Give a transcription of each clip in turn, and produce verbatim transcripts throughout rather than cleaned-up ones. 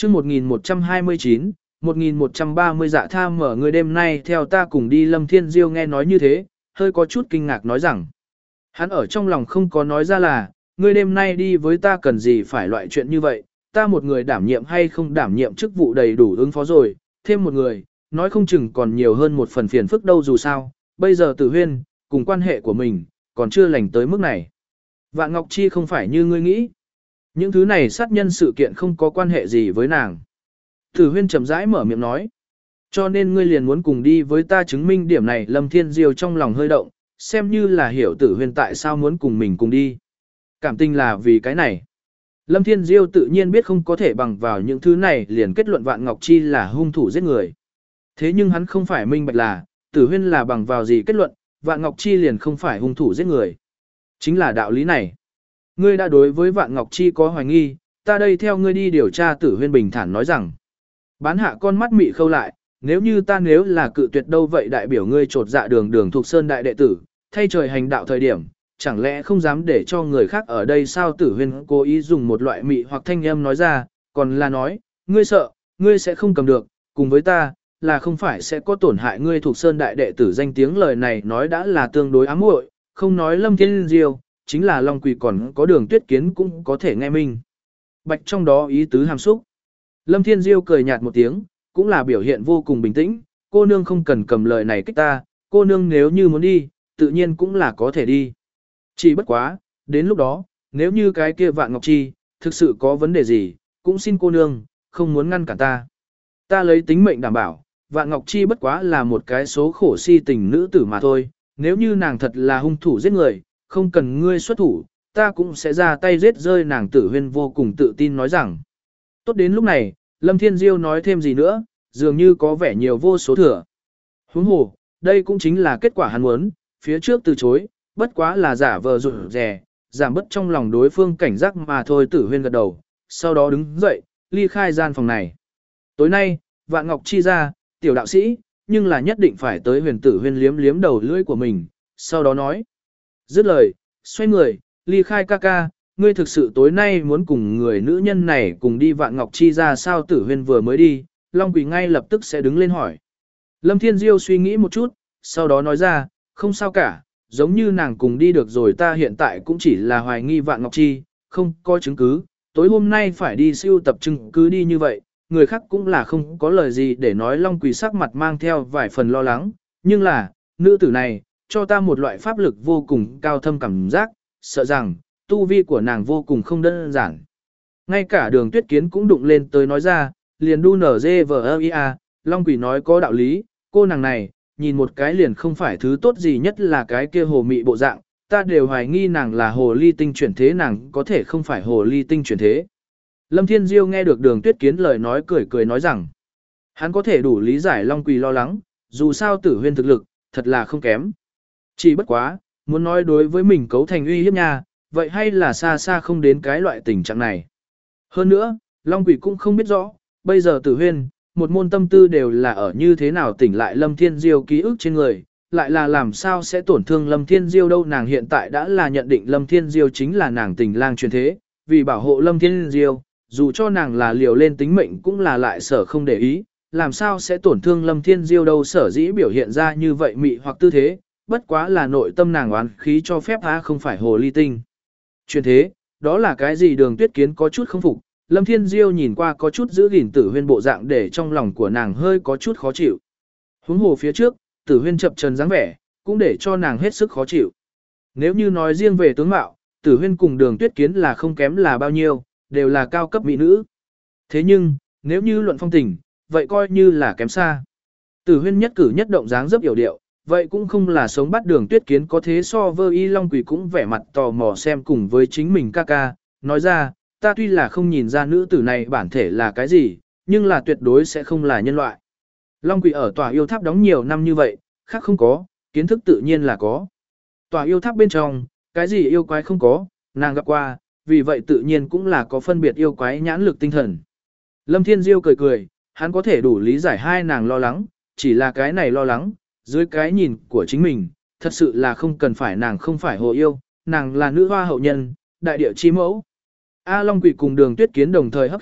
chương một nghìn một trăm hai mươi chín, một nghìn một trăm ba mươi dạ tha mở người đêm nay theo ta cùng đi. Lâm Thiên Diêu nghe nói như thế, hơi có chút kinh ngạc nói rằng. Hắn ở trong lòng không có nói ra là, ngươi đêm nay đi với ta cần gì phải loại chuyện như vậy, ta một người đảm nhiệm hay không đảm nhiệm chức vụ đầy đủ ứng phó rồi, thêm một người, nói không chừng còn nhiều hơn một phần phiền phức đâu dù sao, bây giờ Tử Huyên, cùng quan hệ của mình, còn chưa lành tới mức này. Vạn Ngọc Chi không phải như ngươi nghĩ. Những thứ này sát nhân sự kiện không có quan hệ gì với nàng. Tử Huyên chậm rãi mở miệng nói. Cho nên ngươi liền muốn cùng đi với ta chứng minh điểm này. Lâm Thiên Diêu trong lòng hơi động, xem như là hiểu Tử Huyên tại sao muốn cùng mình cùng đi. Cảm tình là vì cái này. Lâm Thiên Diêu tự nhiên biết không có thể bằng vào những thứ này liền kết luận Vạn Ngọc Chi là hung thủ giết người. Thế nhưng hắn không phải minh bạch là, Tử Huyên là bằng vào gì kết luận, Vạn Ngọc Chi liền không phải hung thủ giết người. Chính là đạo lý này. Ngươi đã đối với Vạn Ngọc Chi có hoài nghi, ta đây theo ngươi đi điều tra. Tử Huyên bình thản nói rằng. Bán hạ con mắt mị khâu lại, nếu như ta nếu là cự tuyệt đâu vậy đại biểu ngươi trột dạ đường đường thuộc sơn đại đệ tử, thay trời hành đạo thời điểm, chẳng lẽ không dám để cho người khác ở đây sao? Tử Huyên cố ý dùng một loại mị hoặc thanh âm nói ra, còn là nói, ngươi sợ, ngươi sẽ không cầm được, cùng với ta, là không phải sẽ có tổn hại ngươi thuộc sơn đại đệ tử danh tiếng. Lời này nói đã là tương đối ám muội, không nói Lâm Thiên Diêu, chính là Long Quỳ còn có Đường Tuyết Kiến cũng có thể nghe minh bạch trong đó ý tứ hàm xúc. Lâm Thiên Diêu cười nhạt một tiếng, cũng là biểu hiện vô cùng bình tĩnh, cô nương không cần cầm lời này kích ta, cô nương nếu như muốn đi, tự nhiên cũng là có thể đi. Chỉ bất quá, đến lúc đó, nếu như cái kia Vạn Ngọc Chi, thực sự có vấn đề gì, cũng xin cô nương, không muốn ngăn cản ta. Ta lấy tính mệnh đảm bảo, Vạn Ngọc Chi bất quá là một cái số khổ si tình nữ tử mà thôi, nếu như nàng thật là hung thủ giết người, không cần ngươi xuất thủ, ta cũng sẽ ra tay giết rơi nàng. Tử Huyên vô cùng tự tin nói rằng. Tốt đến lúc này, Lâm Thiên Diêu nói thêm gì nữa, dường như có vẻ nhiều vô số thừa. Huống hồ, đây cũng chính là kết quả hắn muốn, phía trước từ chối, bất quá là giả vờ rụt rè, giảm bớt trong lòng đối phương cảnh giác mà thôi. Tử Huyên gật đầu, sau đó đứng dậy, ly khai gian phòng này. Tối nay, Vạn Ngọc Chi ra, tiểu đạo sĩ, nhưng là nhất định phải tới. Huyền Tử Huyên liếm liếm đầu lưỡi của mình, sau đó nói. Dứt lời, xoay người, ly khai ca ca, ngươi thực sự tối nay muốn cùng người nữ nhân này cùng đi Vạn Ngọc Chi ra sao? Tử Huyên vừa mới đi, Long Quỳ ngay lập tức sẽ đứng lên hỏi. Lâm Thiên Diêu suy nghĩ một chút, sau đó nói ra, không sao cả, giống như nàng cùng đi được rồi, ta hiện tại cũng chỉ là hoài nghi Vạn Ngọc Chi, không có chứng cứ, tối hôm nay phải đi siêu tập chứng cứ đi như vậy, người khác cũng là không có lời gì để nói. Long Quỳ sắc mặt mang theo vài phần lo lắng, nhưng là, nữ tử này, cho ta một loại pháp lực vô cùng cao thâm cảm giác, sợ rằng, tu vi của nàng vô cùng không đơn giản. Ngay cả Đường Tuyết Kiến cũng đụng lên tới nói ra, liền đu nở dê vờ ia, Long Quỷ nói có đạo lý, cô nàng này, nhìn một cái liền không phải thứ tốt gì, nhất là cái kia hồ mị bộ dạng, ta đều hoài nghi nàng là hồ ly tinh chuyển thế, nàng có thể không phải hồ ly tinh chuyển thế. Lâm Thiên Diêu nghe được Đường Tuyết Kiến lời nói cười cười nói rằng, hắn có thể đủ lý giải Long Quỳ lo lắng, dù sao Tử Huyên thực lực, thật là không kém. Chỉ bất quá, muốn nói đối với mình cấu thành uy hiếp nha, vậy hay là xa xa không đến cái loại tình trạng này. Hơn nữa, Long Quỷ cũng không biết rõ, bây giờ Tử Huyên, một môn tâm tư đều là ở như thế nào tỉnh lại Lâm Thiên Diêu ký ức trên người, lại là làm sao sẽ tổn thương Lâm Thiên Diêu đâu. Nàng hiện tại đã là nhận định Lâm Thiên Diêu chính là nàng tình lang truyền thế, vì bảo hộ Lâm Thiên Diêu, dù cho nàng là liều lên tính mệnh cũng là lại sở không để ý, làm sao sẽ tổn thương Lâm Thiên Diêu đâu. Sở dĩ biểu hiện ra như vậy mị hoặc tư thế, bất quá là nội tâm nàng oán khí cho phép á, không phải hồ ly tinh truyền thế, đó là cái gì? Đường Tuyết Kiến có chút không phục, Lâm Thiên Diêu nhìn qua có chút giữ gìn Tử Huyên bộ dạng để trong lòng của nàng hơi có chút khó chịu. Huống hồ phía trước, Tử Huyên chập chờn dáng vẻ, cũng để cho nàng hết sức khó chịu. Nếu như nói riêng về tướng mạo, Tử Huyên cùng Đường Tuyết Kiến là không kém là bao nhiêu, đều là cao cấp mỹ nữ. Thế nhưng, nếu như luận phong tình, vậy coi như là kém xa. Tử Huyên nhất cử nhất động dáng dấp yểu điệu, vậy cũng không là sống bắt Đường Tuyết Kiến có thế so với Long Quỳ cũng vẻ mặt tò mò xem cùng với chính mình ca ca, nói ra, ta tuy là không nhìn ra nữ tử này bản thể là cái gì, nhưng là tuyệt đối sẽ không là nhân loại. Long Quỳ ở tòa yêu tháp đóng nhiều năm như vậy, khác không có, kiến thức tự nhiên là có. Tòa yêu tháp bên trong, cái gì yêu quái không có, nàng gặp qua, vì vậy tự nhiên cũng là có phân biệt yêu quái nhãn lực tinh thần. Lâm Thiên Diêu cười cười, hắn có thể đủ lý giải hai nàng lo lắng, chỉ là cái này lo lắng, dưới cái nhìn của chính mình, thật sự là không cần phải, nàng không phải hồ yêu, nàng là nữ hoa hậu nhân, đại địa chi mẫu. A Long Quỳ cùng Đường Tuyết Kiến đồng thời hấp khí,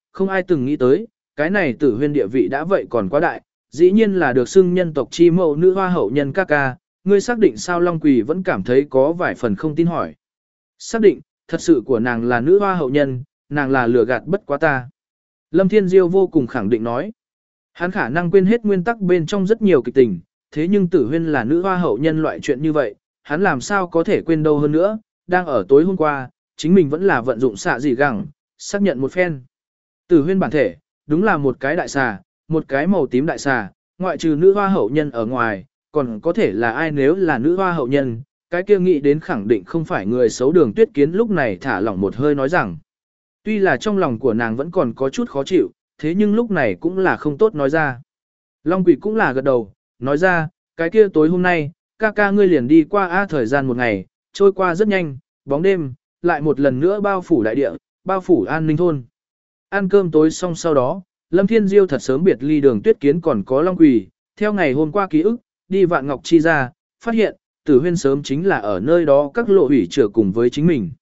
không ai từng nghĩ tới, cái này tử huyên địa vị đã vậy còn quá đại, dĩ nhiên là được xưng nhân tộc chi mẫu nữ hoa hậu nhân ca ca, ngươi xác định sao? Long Quỳ vẫn cảm thấy có vài phần không tin hỏi. Xác định, thật sự của nàng là nữ hoa hậu nhân, nàng là lừa gạt bất quá ta. Lâm Thiên Diêu vô cùng khẳng định nói. Hắn khả năng quên hết nguyên tắc bên trong rất nhiều kịch tình, thế nhưng tử huyên là nữ hoa hậu nhân loại chuyện như vậy, hắn làm sao có thể quên đâu hơn nữa, đang ở tối hôm qua, chính mình vẫn là vận dụng xạ dị gẳng, xác nhận một phen. Tử huyên bản thể, đúng là một cái đại xà, một cái màu tím đại xà, ngoại trừ nữ hoa hậu nhân ở ngoài, còn có thể là ai? Nếu là nữ hoa hậu nhân, cái kia nghĩ đến khẳng định không phải người xấu. Đường Tuyết Kiến lúc này thả lỏng một hơi nói rằng, tuy là trong lòng của nàng vẫn còn có chút khó chịu, thế nhưng lúc này cũng là không tốt nói ra. Long Quỷ cũng là gật đầu, nói ra, cái kia tối hôm nay, ca ca ngươi liền đi qua a thời gian một ngày, trôi qua rất nhanh, bóng đêm, lại một lần nữa bao phủ đại địa, bao phủ An Ninh thôn. Ăn cơm tối xong sau đó, Lâm Thiên Diêu thật sớm biệt ly Đường Tuyết Kiến còn có Long Quỷ, theo ngày hôm qua ký ức, đi Vạn Ngọc Chi ra, phát hiện, Tử Huyên sớm chính là ở nơi đó các lộ hủy trở cùng với chính mình.